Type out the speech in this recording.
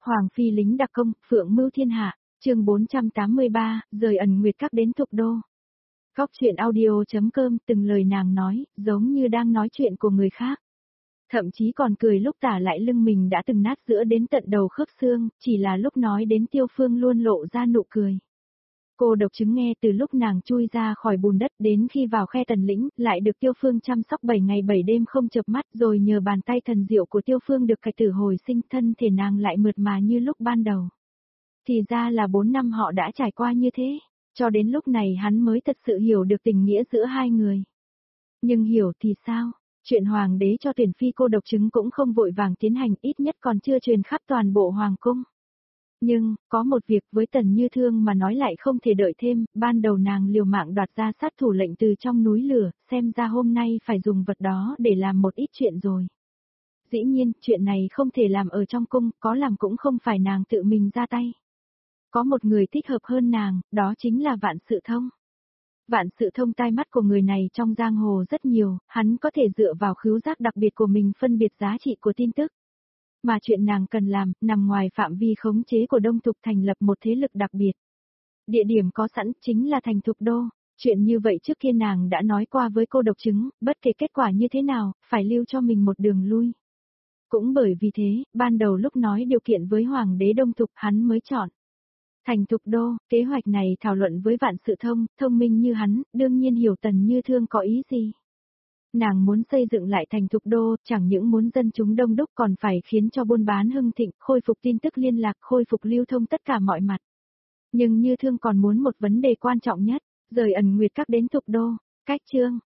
Hoàng phi lính đặc công, phượng mưu thiên hạ, chương 483, rời ẩn nguyệt các đến Thục Đô. Góc chuyện audio.com, từng lời nàng nói, giống như đang nói chuyện của người khác. Thậm chí còn cười lúc tả lại lưng mình đã từng nát giữa đến tận đầu khớp xương, chỉ là lúc nói đến Tiêu Phương luôn lộ ra nụ cười. Cô độc chứng nghe từ lúc nàng chui ra khỏi bùn đất đến khi vào khe Tần Lĩnh, lại được Tiêu Phương chăm sóc 7 ngày 7 đêm không chợp mắt, rồi nhờ bàn tay thần diệu của Tiêu Phương được cải tử hồi sinh, thân thể nàng lại mượt mà như lúc ban đầu. Thì ra là 4 năm họ đã trải qua như thế, cho đến lúc này hắn mới thật sự hiểu được tình nghĩa giữa hai người. Nhưng hiểu thì sao? Chuyện hoàng đế cho tuyển phi cô độc chứng cũng không vội vàng tiến hành, ít nhất còn chưa truyền khắp toàn bộ hoàng cung. Nhưng, có một việc với Tần Như Thương mà nói lại không thể đợi thêm, ban đầu nàng liều mạng đoạt ra sát thủ lệnh từ trong núi lửa, xem ra hôm nay phải dùng vật đó để làm một ít chuyện rồi. Dĩ nhiên, chuyện này không thể làm ở trong cung, có làm cũng không phải nàng tự mình ra tay. Có một người thích hợp hơn nàng, đó chính là Vạn Sự Thông. Vạn Sự Thông tai mắt của người này trong giang hồ rất nhiều, hắn có thể dựa vào khứu giác đặc biệt của mình phân biệt giá trị của tin tức. Mà chuyện nàng cần làm, nằm ngoài phạm vi khống chế của Đông Thục thành lập một thế lực đặc biệt. Địa điểm có sẵn chính là thành Thục Đô. Chuyện như vậy trước kia nàng đã nói qua với cô độc chứng, bất kể kết quả như thế nào, phải lưu cho mình một đường lui. Cũng bởi vì thế, ban đầu lúc nói điều kiện với Hoàng đế Đông Thục hắn mới chọn thành Thục Đô. Kế hoạch này thảo luận với Vạn Sự Thông, thông minh như hắn, đương nhiên hiểu Tần Như Thương có ý gì. Nàng muốn xây dựng lại thành Thục Đô, chẳng những muốn dân chúng đông đúc còn phải khiến cho buôn bán hưng thịnh, khôi phục tin tức liên lạc, khôi phục lưu thông tất cả mọi mặt. Nhưng Như Thương còn muốn một vấn đề quan trọng nhất, rời ẩn nguyệt các đến Thục Đô. Cách chương,